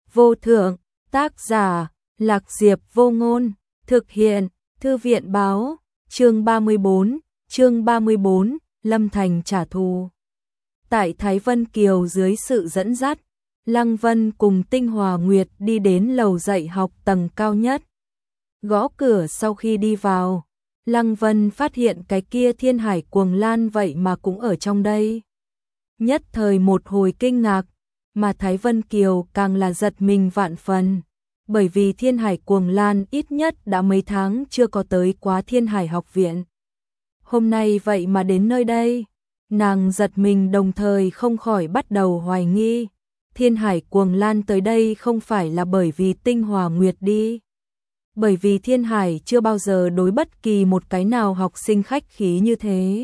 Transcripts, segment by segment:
vô thượng, tác giả, Lạc Diệp Vô Ngôn, thực hiện, Thư viện báo, chương 34, Lâm Thành trả thù. Tại Thái Vân Kiều dưới sự dẫn dắt, Lăng Vân cùng Tinh Hòa Nguyệt đi đến lầu dạy học tầng cao nhất. Gõ cửa sau khi đi vào, Lăng Vân phát hiện cái kia Thiên Hải Cuồng Lan vậy mà cũng ở trong đây. Nhất thời một hồi kinh ngạc, mà Thái Vân Kiều càng là giật mình vạn phần, bởi vì Thiên Hải Cuồng Lan ít nhất đã mấy tháng chưa có tới quá Thiên Hải học viện. Hôm nay vậy mà đến nơi đây, nàng giật mình đồng thời không khỏi bắt đầu hoài nghi, Thiên Hải Cuồng Lan tới đây không phải là bởi vì Tinh Hòa Nguyệt đi. Bởi vì Thiên Hải chưa bao giờ đối bất kỳ một cái nào học sinh khách khí như thế.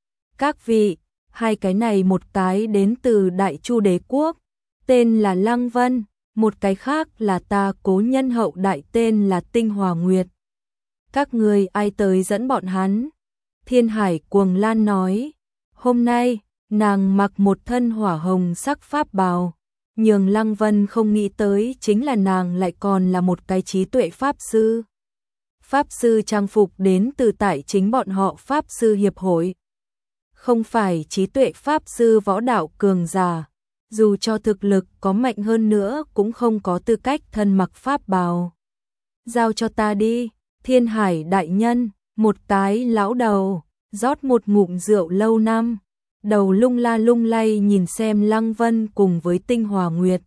Các vị, hai cái này một cái đến từ Đại Chu Đế Quốc, tên là Lăng Vân, một cái khác là ta cố nhân hậu đại tên là Tinh Hòa Nguyệt. Các người ai tới dẫn bọn hắn? Thiên Hải Cuồng Lan nói, hôm nay, nàng mặc một thân hỏa hồng sắc pháp bào, nhường Lăng Vân không nghĩ tới chính là nàng lại còn là một cái trí tuệ pháp sư. Pháp sư trang phục đến từ tại chính bọn họ Pháp sư hiệp hội. Không phải trí tuệ pháp sư võ đạo cường giả, dù cho thực lực có mạnh hơn nữa cũng không có tư cách thân mặc pháp bào. Giao cho ta đi, Thiên Hải đại nhân, một cái lão đầu, rót một ngụm rượu lâu năm. Đầu lung la lung lay nhìn xem Lăng Vân cùng với Tinh Hòa Nguyệt.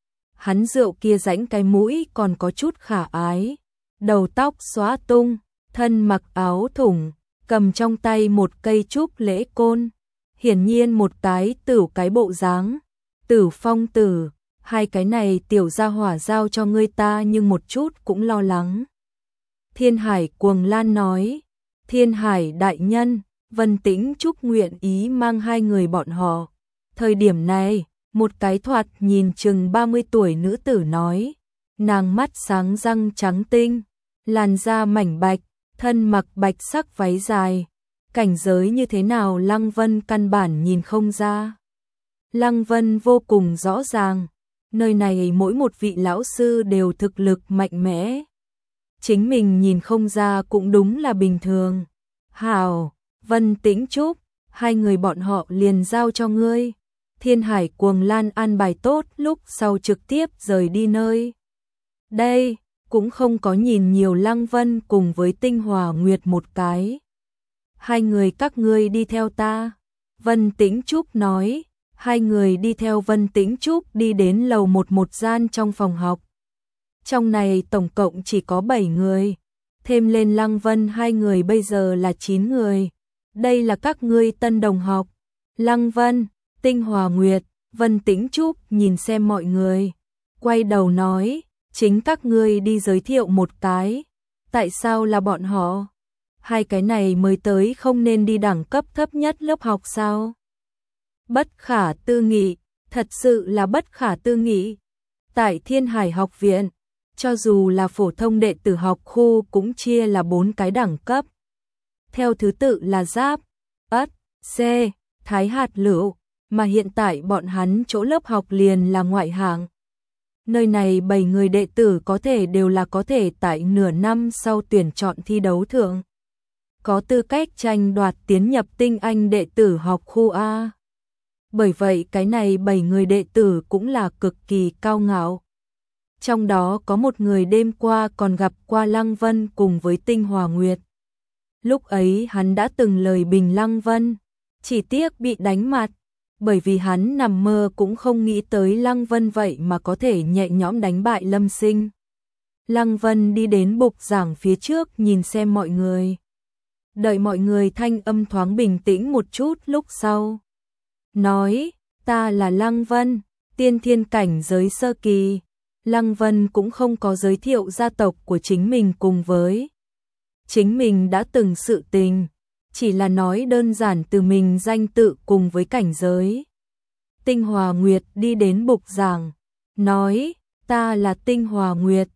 Hắn rượu kia rãnh cái mũi còn có chút khả ái, đầu tóc xóa tung, thân mặc áo thủng, cầm trong tay một cây trúc lễ côn, hiển nhiên một cái tửu cái bộ dáng. Tử Phong Tử, hai cái này tiểu gia hỏa giao cho ngươi ta nhưng một chút cũng lo lắng. Thiên Hải Cuồng Lan nói, Thiên Hải đại nhân, Vân Tĩnh Trúc nguyện ý mang hai người bọn họ. Thời điểm này, một cái thoạt nhìn chừng 30 tuổi nữ tử nói, nàng mắt sáng răng trắng tinh, làn da mảnh bạch, thân mặc bạch sắc váy dài. Cảnh giới như thế nào Lăng Vân căn bản nhìn không ra. Lăng Vân vô cùng rõ ràng, nơi này mỗi một vị lão sư đều thực lực mạnh mẽ. Chính mình nhìn không ra cũng đúng là bình thường. Hảo, Vân Tĩnh Trúc, hai người bọn họ liền giao cho ngươi. Thiên Hải Cuồng Lan an bài tốt lúc sau trực tiếp rời đi nơi. Đây, cũng không có nhìn nhiều Lăng Vân cùng với Tinh Hòa Nguyệt một cái. Hai người các ngươi đi theo ta. Vân Tĩnh Trúc nói, hai người đi theo Vân Tĩnh Trúc đi đến lầu một gian trong phòng học. Trong này tổng cộng chỉ có 7 người, thêm lên Lăng Vân hai người bây giờ là 9 người. Đây là các ngươi tân đồng học. Lăng Vân, Tinh Hòa Nguyệt, Vân Tĩnh Trúc nhìn xem mọi người, quay đầu nói, chính các ngươi đi giới thiệu một cái. Tại sao là bọn họ? Hai cái này mới tới không nên đi đẳng cấp thấp nhất lớp học sao? Bất khả tư nghị, thật sự là bất khả tư nghị. Tại Thiên Hải học viện, cho dù là phổ thông đệ tử học khu cũng chia là 4 cái đẳng cấp. Theo thứ tự là Giáp, Ất, C, Thái Hạt Lựu, mà hiện tại bọn hắn chỗ lớp học liền là ngoại hạng. Nơi này 7 người đệ tử có thể đều là có thể tại nửa năm sau tuyển chọn thi đấu thượng. Có tư cách tranh đoạt tiến nhập tinh anh đệ tử học khu A. Bởi vậy cái này 7 người đệ tử cũng là cực kỳ cao ngạo. Trong đó có một người đêm qua còn gặp qua Lăng Vân cùng với Tinh Hòa Nguyệt. Lúc ấy hắn đã từng lời bình Lăng Vân, chỉ tiếc bị đánh mặt, bởi vì hắn nằm mơ cũng không nghĩ tới Lăng Vân vậy mà có thể nhẹ nhõm đánh bại Lâm Sinh. Lăng Vân đi đến bục giảng phía trước nhìn xem mọi người. Đợi mọi người thanh âm thoáng bình tĩnh một chút lúc sau. Nói, ta là Lăng Vân, tiên thiên cảnh giới sơ kỳ. Lăng Vân cũng không có giới thiệu gia tộc của chính mình cùng với chính mình đã từng sự tình, chỉ là nói đơn giản từ mình danh tự cùng với cảnh giới. Tinh Hòa Nguyệt đi đến bục giảng, nói, ta là Tinh Hòa Nguyệt,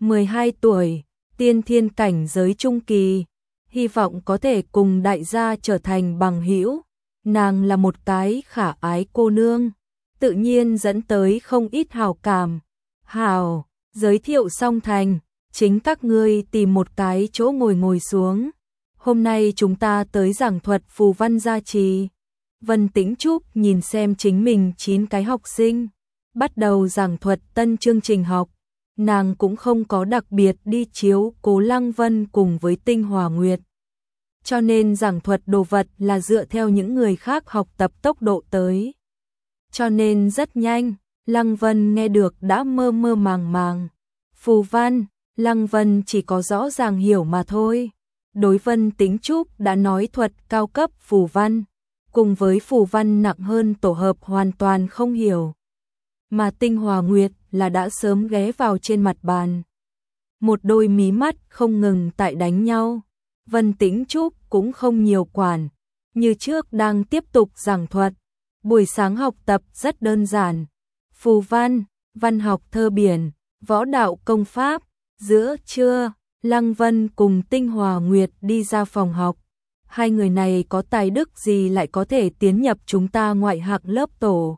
12 tuổi, tiên thiên cảnh giới trung kỳ, hy vọng có thể cùng đại gia trở thành bằng hữu. Nàng là một cái khả ái cô nương, tự nhiên dẫn tới không ít hào cảm. Hảo, giới thiệu xong thành, chính các ngươi tìm một cái chỗ ngồi xuống. Hôm nay chúng ta tới giảng thuật phù văn gia trì. Vân Tĩnh Trúc nhìn xem chính mình 9 cái học sinh, bắt đầu giảng thuật tân chương trình học. Nàng cũng không có đặc biệt đi chiếu cố Lăng Vân cùng với Tinh Hòa Nguyệt. Cho nên giảng thuật đồ vật là dựa theo những người khác học tập tốc độ tới. Cho nên rất nhanh, Lăng Vân nghe được đã mơ mơ màng màng. Phù văn, Lăng Vân chỉ có rõ ràng hiểu mà thôi. Đối Vân Tĩnh Trúc đã nói thuật cao cấp phù văn, cùng với phù văn nặng hơn tổ hợp hoàn toàn không hiểu. Mà Tinh Hòa Nguyệt là đã sớm ghé vào trên mặt bàn. Một đôi mí mắt không ngừng tại đánh nhau. Vân Tĩnh Trúc cũng không nhiều quản, như trước đang tiếp tục giảng thuật. Buổi sáng học tập rất đơn giản. Phù văn, văn học thơ biển, võ đạo công pháp. Giữa trưa, Lăng Vân cùng Tinh Hòa Nguyệt đi ra phòng học. Hai người này có tài đức gì lại có thể tiến nhập chúng ta ngoại hạng lớp tổ?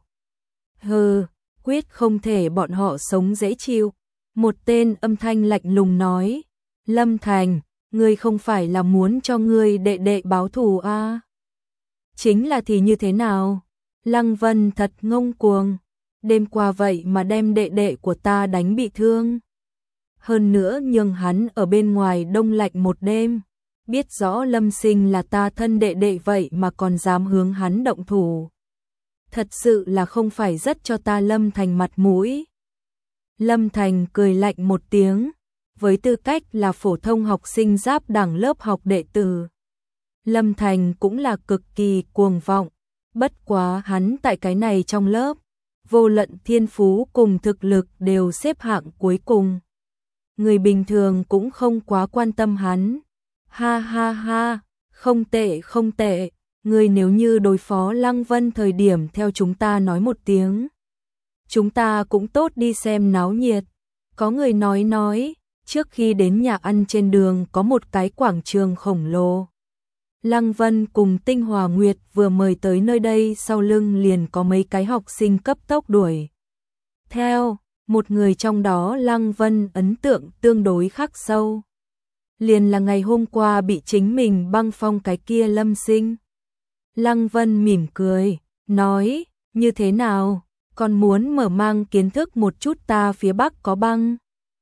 Hừ, quyết không thể bọn họ sống dễ chịu. Một tên âm thanh lạnh lùng nói, Lâm Thành, ngươi không phải là muốn cho ngươi đệ đệ báo thù à? Chính là thì như thế nào? Lăng Vân thật ngông cuồng, đêm qua vậy mà đem đệ đệ của ta đánh bị thương. Hơn nữa nhường hắn ở bên ngoài đông lạnh một đêm, biết rõ Lâm Sinh là ta thân đệ đệ vậy mà còn dám hướng hắn động thủ. Thật sự là không phải rất cho ta Lâm Thành mặt mũi. Lâm Thành cười lạnh một tiếng, với tư cách là phổ thông học sinh giáp đẳng lớp học đệ tử. Lâm Thành cũng là cực kỳ cuồng vọng, bất quá hắn tại cái này trong lớp, vô luận thiên phú cùng thực lực đều xếp hạng cuối cùng. Người bình thường cũng không quá quan tâm hắn. Ha ha ha, không tệ không tệ, người nếu như đối phó Lăng Vân thời điểm theo chúng ta nói một tiếng. Chúng ta cũng tốt đi xem náo nhiệt. Có người nói, trước khi đến nhà ăn trên đường có một cái quảng trường khổng lồ. Lăng Vân cùng Tinh Hòa Nguyệt vừa mời tới nơi đây, sau lưng liền có mấy cái học sinh cấp tốc đuổi theo. Một người trong đó Lăng Vân ấn tượng tương đối khắc sâu. Liền là ngày hôm qua bị chính mình băng phong cái kia Lâm Sinh. Lăng Vân mỉm cười, nói, như thế nào, còn muốn mở mang kiến thức một chút ta phía Bắc có băng.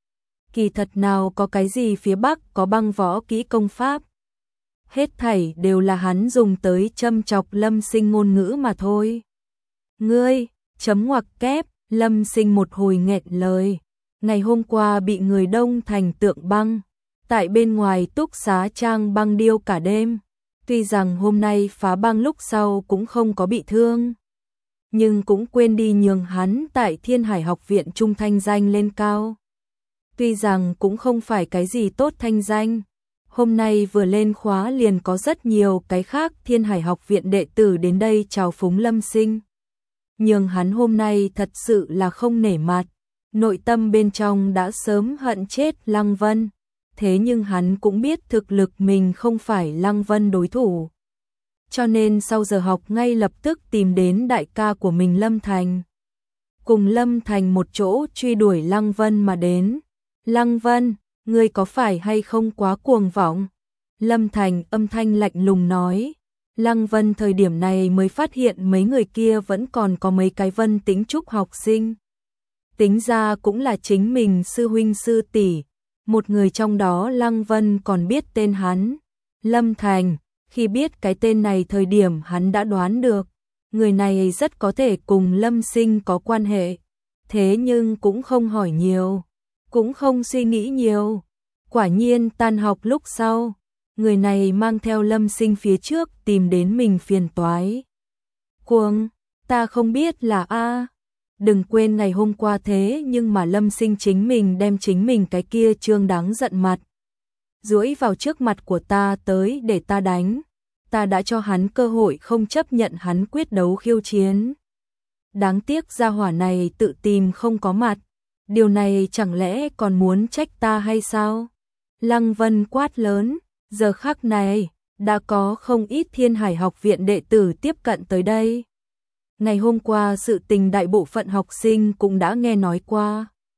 Kỳ thật nào có cái gì phía Bắc có băng võ kỹ công pháp. Hết thảy đều là hắn dùng tới châm chọc Lâm Sinh ngôn ngữ mà thôi. Ngươi, chấm ngoặc kép, Lâm Sinh một hồi nghẹn lời. Ngày hôm qua bị người đông thành tượng băng, tại bên ngoài túc xá trang băng điêu cả đêm. Tuy rằng hôm nay phá băng lúc sau cũng không có bị thương, nhưng cũng quên đi nhường hắn tại Thiên Hải học viện trung thanh danh lên cao. Tuy rằng cũng không phải cái gì tốt thanh danh, hôm nay vừa lên khóa liền có rất nhiều cái khác Thiên Hải học viện đệ tử đến đây chào phúng Lâm Sinh. Nhưng hắn hôm nay thật sự là không nể mặt, nội tâm bên trong đã sớm hận chết Lăng Vân. Thế nhưng hắn cũng biết thực lực mình không phải Lăng Vân đối thủ. Cho nên sau giờ học ngay lập tức tìm đến đại ca của mình Lâm Thành. Cùng Lâm Thành một chỗ truy đuổi Lăng Vân mà đến. Lăng Vân, ngươi có phải hay không quá cuồng vọng? Lâm Thành âm thanh lạnh lùng nói. Lăng Vân thời điểm này mới phát hiện mấy người kia vẫn còn có mấy cái Vân Tĩnh Trúc học sinh. Tính ra cũng là chính mình sư huynh sư tỷ. Một người trong đó Lăng Vân còn biết tên hắn. Lâm Thành, khi biết cái tên này thời điểm hắn đã đoán được. Người này rất có thể cùng Lâm Sinh có quan hệ. Thế nhưng cũng không hỏi nhiều, cũng không suy nghĩ nhiều. Quả nhiên tan học lúc sau, người này mang theo Lâm Sinh phía trước tìm đến mình phiền toái. Cuồng, ta không biết là a. Đừng quên ngày hôm qua thế nhưng mà Lâm Sinh chính mình đem chính mình cái kia trương đáng giận mặt duỗi vào trước mặt của ta tới để ta đánh. Ta đã cho hắn cơ hội không chấp nhận hắn quyết đấu khiêu chiến. Đáng tiếc gia hỏa này tự tìm không có mặt. Điều này chẳng lẽ còn muốn trách ta hay sao? Lăng Vân quát lớn, giờ khắc này, đã có không ít Thiên Hải học viện đệ tử tiếp cận tới đây. Ngày hôm qua sự tình đại bộ phận học sinh cũng đã nghe nói qua.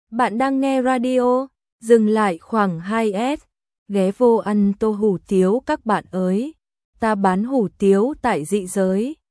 Bạn đang nghe radio, dừng lại khoảng 2S, ghé vô ăn tô hủ tiếu các bạn ơi. Ta bán hủ tiếu tại Dị Giới.